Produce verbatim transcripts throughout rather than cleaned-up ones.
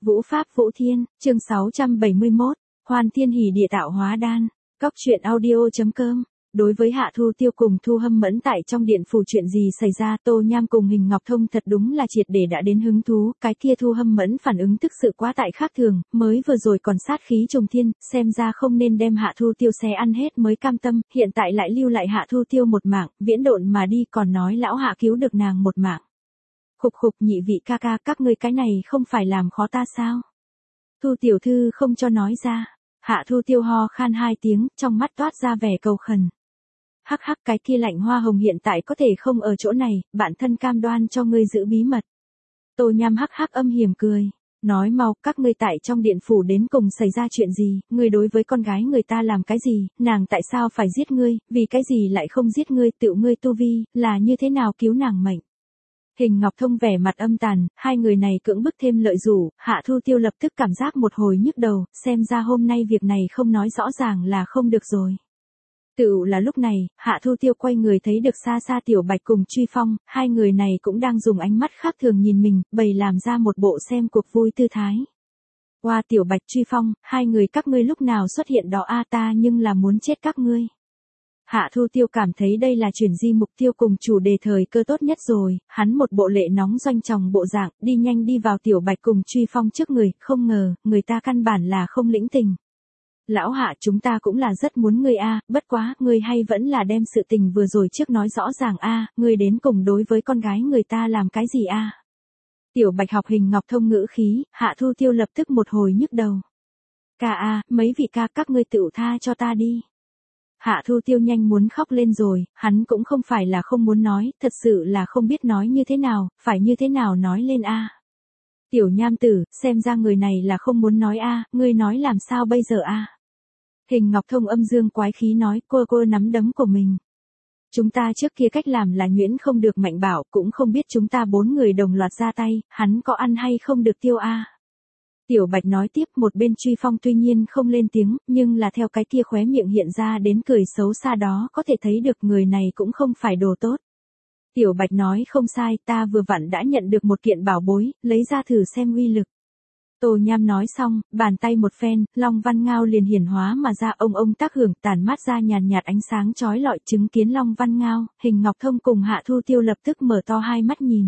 Vũ Pháp Vũ Thiên, chương sáu trăm bảy mươi mốt, Hoan Thiên Hỉ Địa Tạo Hóa Đan, Cóc truyện audio.com. Đối với Hạ Thu Tiêu cùng Thu Hâm Mẫn tại trong điện phủ chuyện gì xảy ra, Tô Nham cùng Hình Ngọc Thông thật đúng là triệt để đã đến hứng thú, cái kia Thu Hâm Mẫn phản ứng thực sự quá tại khác thường, mới vừa rồi còn sát khí trùng thiên, xem ra không nên đem Hạ Thu Tiêu xé ăn hết mới cam tâm, hiện tại lại lưu lại Hạ Thu Tiêu một mạng, viễn độn mà đi còn nói lão Hạ cứu được nàng một mạng. Khục khục nhị vị ca ca, các ngươi cái này không phải làm khó ta sao? Thu tiểu thư không cho nói ra. Hạ Thu Tiêu ho khan hai tiếng, trong mắt toát ra vẻ cầu khẩn. Hắc hắc, cái kia Lạnh Hoa Hồng hiện tại có thể không ở chỗ này, bản thân cam đoan cho ngươi giữ bí mật. Tô Nham hắc hắc âm hiểm cười. Nói mau, các ngươi tại trong điện phủ đến cùng xảy ra chuyện gì, ngươi đối với con gái người ta làm cái gì, nàng tại sao phải giết ngươi, vì cái gì lại không giết ngươi, tự ngươi tu vi, là như thế nào cứu nàng mệnh. Hình Ngọc Thông vẻ mặt âm tàn, hai người này cưỡng bức thêm lợi rủ, Hạ Thu Tiêu lập tức cảm giác một hồi nhức đầu, xem ra hôm nay việc này không nói rõ ràng là không được rồi. Tựu là lúc này, Hạ Thu Tiêu quay người thấy được xa xa Tiểu Bạch cùng Truy Phong, hai người này cũng đang dùng ánh mắt khác thường nhìn mình, bày làm ra một bộ xem cuộc vui tư thái. Qua Tiểu Bạch Truy Phong, hai người các ngươi lúc nào xuất hiện đó a ta nhưng là muốn chết các ngươi. Hạ Thu Tiêu cảm thấy đây là chuyển di mục tiêu cùng chủ đề thời cơ tốt nhất rồi, hắn một bộ lệ nóng doanh tròng bộ dạng, đi nhanh đi vào Tiểu Bạch cùng Truy Phong trước người, không ngờ, người ta căn bản là không lĩnh tình. Lão Hạ, chúng ta cũng là rất muốn ngươi a, bất quá, ngươi hay vẫn là đem sự tình vừa rồi trước nói rõ ràng a, ngươi đến cùng đối với con gái người ta làm cái gì a? Tiểu Bạch học Hình Ngọc Thông ngữ khí, Hạ Thu Tiêu lập tức một hồi nhức đầu. Ca a, mấy vị ca các ngươi tự tha cho ta đi. Hạ Thu Tiêu nhanh muốn khóc lên rồi, hắn cũng không phải là không muốn nói, thật sự là không biết nói như thế nào, phải như thế nào nói lên a. Tiểu Nham tử, xem ra người này là không muốn nói a, ngươi nói làm sao bây giờ a? Hình Ngọc Thông âm dương quái khí nói, cô cô nắm đấm của mình. Chúng ta trước kia cách làm là nhuyễn không được Mạnh Bảo, cũng không biết chúng ta bốn người đồng loạt ra tay, hắn có ăn hay không được tiêu a. Tiểu Bạch nói tiếp, một bên Truy Phong tuy nhiên không lên tiếng, nhưng là theo cái kia khóe miệng hiện ra đến cười xấu xa đó có thể thấy được người này cũng không phải đồ tốt. Tiểu Bạch nói không sai, ta vừa vặn đã nhận được một kiện bảo bối, lấy ra thử xem uy lực. Tô Nham nói xong, bàn tay một phen, Long Văn Ngao liền hiển hóa mà ra, ông ông tác hưởng, tản mát ra nhàn nhạt ánh sáng chói lọi. Chứng kiến Long Văn Ngao, Hình Ngọc Thông cùng Hạ Thu Tiêu lập tức mở to hai mắt nhìn.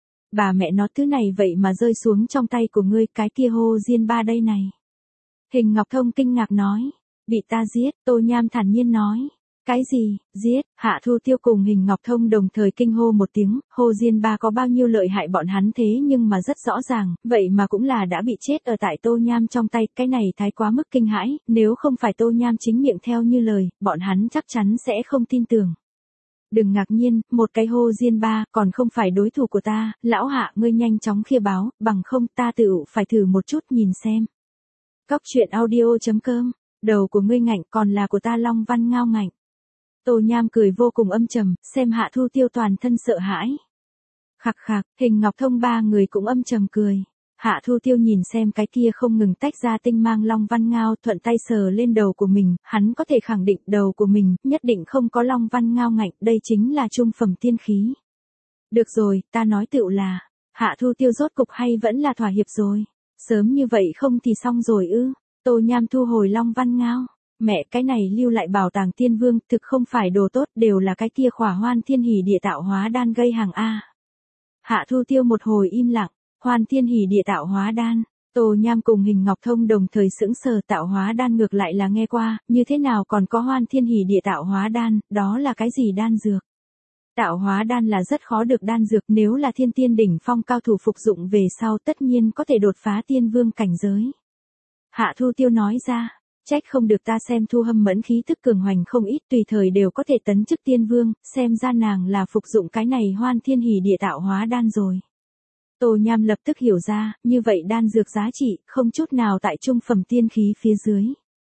Bà mẹ nó, thứ này vậy mà rơi xuống trong tay của ngươi, cái kia hô diên ba đây này. Hình Ngọc Thông kinh ngạc nói, bị ta giết. Tô Nham thản nhiên nói, cái gì, giết? Hạ Thu Tiêu cùng Hình Ngọc Thông đồng thời kinh hô một tiếng, hô diên ba có bao nhiêu lợi hại bọn hắn thế nhưng mà rất rõ ràng, vậy mà cũng là đã bị chết ở tại Tô Nham trong tay, cái này thái quá mức kinh hãi, nếu không phải Tô Nham chính miệng theo như lời, bọn hắn chắc chắn sẽ không tin tưởng. Đừng ngạc nhiên, một cái hô diên ba, còn không phải đối thủ của ta, lão Hạ ngươi nhanh chóng khia báo, bằng không ta tự phải thử một chút nhìn xem. Cóc truyện audio.com, đầu của ngươi ngạnh còn là của ta Long Văn Ngao ngạnh. Tô Nham cười vô cùng âm trầm, xem Hạ Thu Tiêu toàn thân sợ hãi. Khạc khạc, Hình Ngọc Thông ba người cũng âm trầm cười. Hạ Thu Tiêu nhìn xem cái kia không ngừng tách ra tinh mang Long Văn Ngao, thuận tay sờ lên đầu của mình, hắn có thể khẳng định đầu của mình nhất định không có Long Văn Ngao ngạnh, đây chính là trung phẩm tiên khí. Được rồi, ta nói tựu là, Hạ Thu Tiêu rốt cục hay vẫn là thỏa hiệp rồi. Sớm như vậy không thì xong rồi ư? Tô Nham thu hồi Long Văn Ngao. Mẹ, cái này lưu lại bảo tàng tiên vương, thực không phải đồ tốt, đều là cái kia khỏa Hoan Thiên Hỉ Địa Tạo Hóa Đan gây hàng a. Hạ Thu Tiêu một hồi im lặng, Hoan Thiên Hỉ Địa Tạo Hóa Đan. Tô Nham cùng Hình Ngọc Thông đồng thời sững sờ, tạo hóa đan ngược lại là nghe qua, như thế nào còn có Hoan Thiên Hỉ Địa Tạo Hóa Đan, đó là cái gì đan dược? Tạo hóa đan là rất khó được đan dược, nếu là thiên tiên đỉnh phong cao thủ phục dụng về sau tất nhiên có thể đột phá tiên vương cảnh giới. Hạ Thu Tiêu nói ra. Trách không được ta xem Thu Hâm Mẫn khí tức cường hoành không ít, tùy thời đều có thể tấn chức tiên vương, xem ra nàng là phục dụng cái này Hoan Thiên Hỉ Địa Tạo Hóa Đan rồi. Tô Nham lập tức hiểu ra, như vậy đan dược giá trị, không chút nào tại trung phẩm tiên khí phía dưới.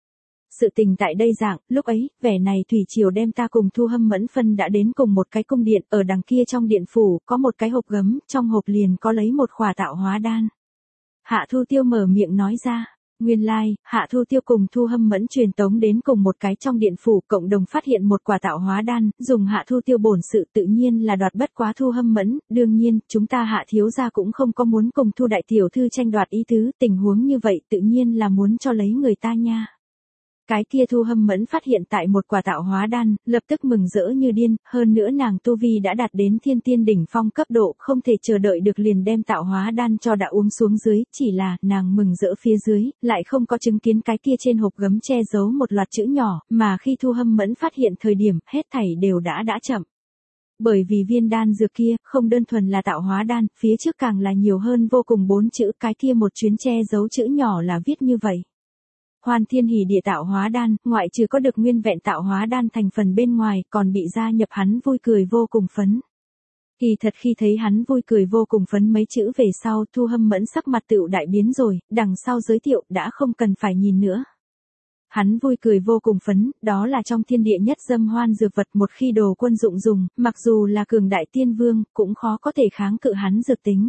Sự tình tại đây dạng, lúc ấy, vẻ này thủy triều đem ta cùng Thu Hâm Mẫn phân đã đến cùng một cái cung điện, ở đằng kia trong điện phủ, có một cái hộp gấm, trong hộp liền có lấy một khỏa tạo hóa đan. Hạ Thu Tiêu mở miệng nói ra. Nguyên lai, like, Hạ Thu Tiêu cùng Thu Hâm Mẫn truyền tống đến cùng một cái trong điện phủ, cộng đồng phát hiện một quả tạo hóa đan, dùng Hạ Thu Tiêu bổn sự tự nhiên là đoạt bất quá Thu Hâm Mẫn, đương nhiên, chúng ta Hạ thiếu gia cũng không có muốn cùng Thu đại tiểu thư tranh đoạt ý tứ, tình huống như vậy tự nhiên là muốn cho lấy người ta nha. Cái kia Thu Hâm Mẫn phát hiện tại một quả tạo hóa đan, lập tức mừng rỡ như điên, hơn nữa nàng tu vi đã đạt đến thiên tiên đỉnh phong cấp độ, không thể chờ đợi được liền đem tạo hóa đan cho đã uống xuống dưới, chỉ là, nàng mừng rỡ phía dưới, lại không có chứng kiến cái kia trên hộp gấm che giấu một loạt chữ nhỏ, mà khi Thu Hâm Mẫn phát hiện thời điểm, hết thảy đều đã đã chậm. Bởi vì viên đan dược kia, không đơn thuần là tạo hóa đan, phía trước càng là nhiều hơn vô cùng bốn chữ, cái kia một chuyến che giấu chữ nhỏ là viết như vậy. Hoan thiên hỷ địa tạo hóa đan, ngoại trừ có được nguyên vẹn tạo hóa đan thành phần bên ngoài, còn bị gia nhập hắn vui cười vô cùng phấn. Kỳ thật khi thấy hắn vui cười vô cùng phấn mấy chữ về sau, Thu Hâm Mẫn sắc mặt tựu đại biến rồi, đằng sau giới thiệu đã không cần phải nhìn nữa. Hắn vui cười vô cùng phấn, đó là trong thiên địa nhất dâm hoan dược vật, một khi đồ quân dụng dùng, mặc dù là cường đại tiên vương, cũng khó có thể kháng cự hắn dược tính.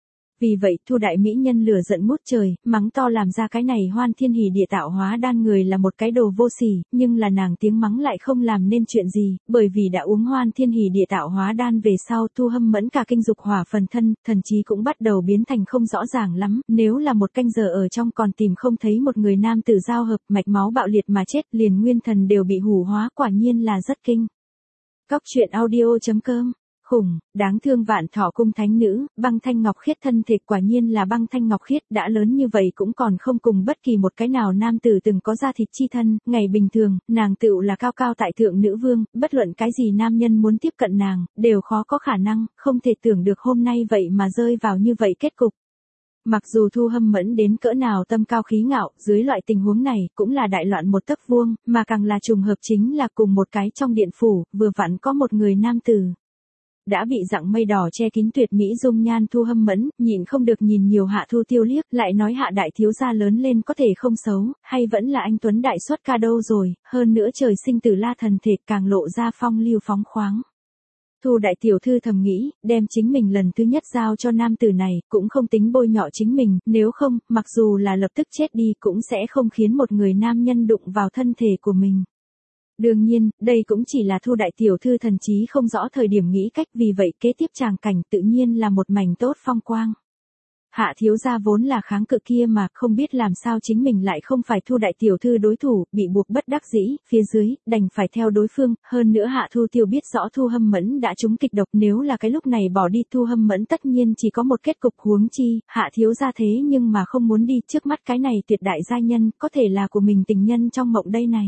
Vì vậy, Thu đại mỹ nhân lửa giận ngút trời, mắng to làm ra cái này hoan thiên hỷ địa tạo hóa đan người là một cái đồ vô sỉ, nhưng là nàng tiếng mắng lại không làm nên chuyện gì, bởi vì đã uống hoan thiên hỷ địa tạo hóa đan về sau, Thu Hâm Mẫn cả kinh dục hỏa phần thân, thần trí cũng bắt đầu biến thành không rõ ràng lắm, nếu là một canh giờ ở trong còn tìm không thấy một người nam tử giao hợp, mạch máu bạo liệt mà chết, liền nguyên thần đều bị hủ hóa, quả nhiên là rất kinh. Cóc truyện audio chấm com Khủng, đáng thương Vạn Thọ cung thánh nữ, Băng Thanh Ngọc Khiết thân thể quả nhiên là Băng Thanh Ngọc Khiết, đã lớn như vậy cũng còn không cùng bất kỳ một cái nào nam tử từng có da thịt chi thân, ngày bình thường, nàng tựu là cao cao tại thượng nữ vương, bất luận cái gì nam nhân muốn tiếp cận nàng, đều khó có khả năng, không thể tưởng được hôm nay vậy mà rơi vào như vậy kết cục. Mặc dù Thu Hâm Mẫn đến cỡ nào tâm cao khí ngạo, dưới loại tình huống này, cũng là đại loạn một tấc vuông, mà càng là trùng hợp chính là cùng một cái trong điện phủ, vừa vặn có một người nam tử. Đã bị dặng mây đỏ che kín tuyệt mỹ dung nhan Thu Hâm Mẫn, nhìn không được nhìn nhiều Hạ Thu Tiêu liếc, lại nói Hạ đại thiếu gia lớn lên có thể không xấu, hay vẫn là anh tuấn đại xuất ca đâu rồi, hơn nữa trời sinh tử la thần thể càng lộ ra phong lưu phóng khoáng. Thu đại tiểu thư thầm nghĩ, đem chính mình lần thứ nhất giao cho nam tử này, cũng không tính bôi nhọ chính mình, nếu không, mặc dù là lập tức chết đi cũng sẽ không khiến một người nam nhân đụng vào thân thể của mình. Đương nhiên, đây cũng chỉ là Thu đại tiểu thư thần trí không rõ thời điểm nghĩ cách, vì vậy kế tiếp tràng cảnh tự nhiên là một mảnh tốt phong quang. Hạ thiếu gia vốn là kháng cự kia mà không biết làm sao chính mình lại không phải Thu đại tiểu thư đối thủ, bị buộc bất đắc dĩ, phía dưới, đành phải theo đối phương, hơn nữa Hạ Thu Tiêu biết rõ Thu Hâm Mẫn đã trúng kịch độc, nếu là cái lúc này bỏ đi Thu Hâm Mẫn tất nhiên chỉ có một kết cục, huống chi, Hạ thiếu gia thế nhưng mà không muốn đi, trước mắt cái này tuyệt đại gia nhân, có thể là của mình tình nhân trong mộng đây này.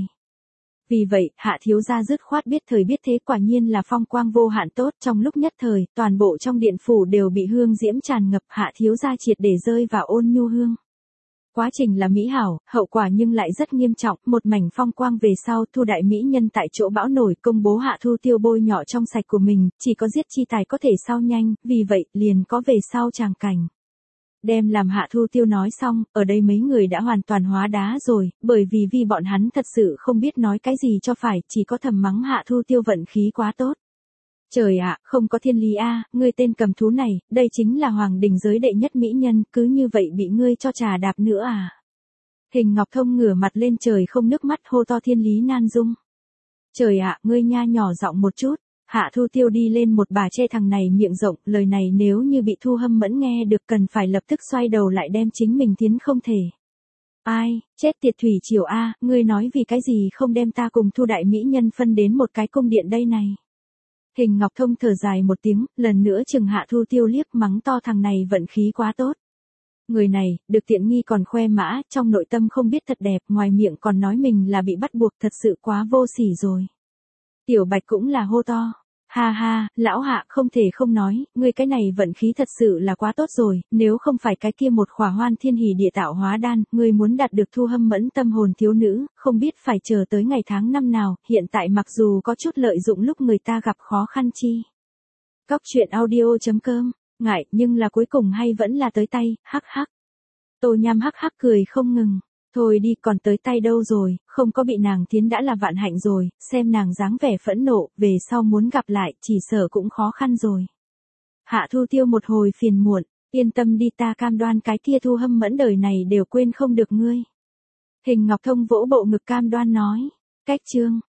Vì vậy, Hạ thiếu gia dứt khoát biết thời biết thế, quả nhiên là phong quang vô hạn tốt, trong lúc nhất thời, toàn bộ trong điện phủ đều bị hương diễm tràn ngập, Hạ thiếu gia triệt để rơi vào ôn nhu hương. Quá trình là mỹ hảo, hậu quả nhưng lại rất nghiêm trọng, một mảnh phong quang về sau, Thu đại mỹ nhân tại chỗ bão nổi công bố Hạ Thu Tiêu bôi nhỏ trong sạch của mình, chỉ có giết chi tài có thể sao nhanh, vì vậy, liền có về sau tràng cảnh. Đem làm Hạ Thu Tiêu nói xong, ở đây mấy người đã hoàn toàn hóa đá rồi, bởi vì vì bọn hắn thật sự không biết nói cái gì cho phải, chỉ có thầm mắng Hạ Thu Tiêu vận khí quá tốt. Trời ạ, không có thiên lý a, ngươi tên cầm thú này, đây chính là hoàng đình giới đệ nhất mỹ nhân, cứ như vậy bị ngươi cho trà đạp nữa à. Hình Ngọc Thông ngửa mặt lên trời không nước mắt hô to thiên lý nan dung. Trời ạ, ngươi nha nhỏ giọng một chút. Hạ Thu Tiêu đi lên một bà che thằng này miệng rộng, lời này nếu như bị Thu Hâm Mẫn nghe được cần phải lập tức xoay đầu lại đem chính mình tiến không thể. Ai, chết tiệt thủy triều a, ngươi nói vì cái gì không đem ta cùng Thu đại mỹ nhân phân đến một cái cung điện đây này. Hình Ngọc Thông thở dài một tiếng, lần nữa chừng Hạ Thu Tiêu liếc, mắng to thằng này vận khí quá tốt. Người này, được tiện nghi còn khoe mã, trong nội tâm không biết thật đẹp, ngoài miệng còn nói mình là bị bắt buộc, thật sự quá vô sỉ rồi. Tiểu Bạch cũng là hô to. Ha ha, lão Hạ không thể không nói, ngươi cái này vận khí thật sự là quá tốt rồi, nếu không phải cái kia một khỏa hoan thiên hỷ địa tạo hóa đan, ngươi muốn đạt được Thu Hâm Mẫn tâm hồn thiếu nữ, không biết phải chờ tới ngày tháng năm nào, hiện tại mặc dù có chút lợi dụng lúc người ta gặp khó khăn chi. Cóc truyện audio chấm com, ngại, nhưng là cuối cùng hay vẫn là tới tay, hắc hắc. Tô Nham hắc hắc cười không ngừng. Thôi đi, còn tới tay đâu rồi, không có bị nàng thiến đã là vạn hạnh rồi, xem nàng dáng vẻ phẫn nộ, về sau muốn gặp lại, chỉ sợ cũng khó khăn rồi. Hạ Thu Tiêu một hồi phiền muộn, Yên tâm đi, ta cam đoan cái kia Thu Hâm Mẫn đời này đều quên không được ngươi. Hình Ngọc Thông vỗ bộ ngực cam đoan nói. Cách chương.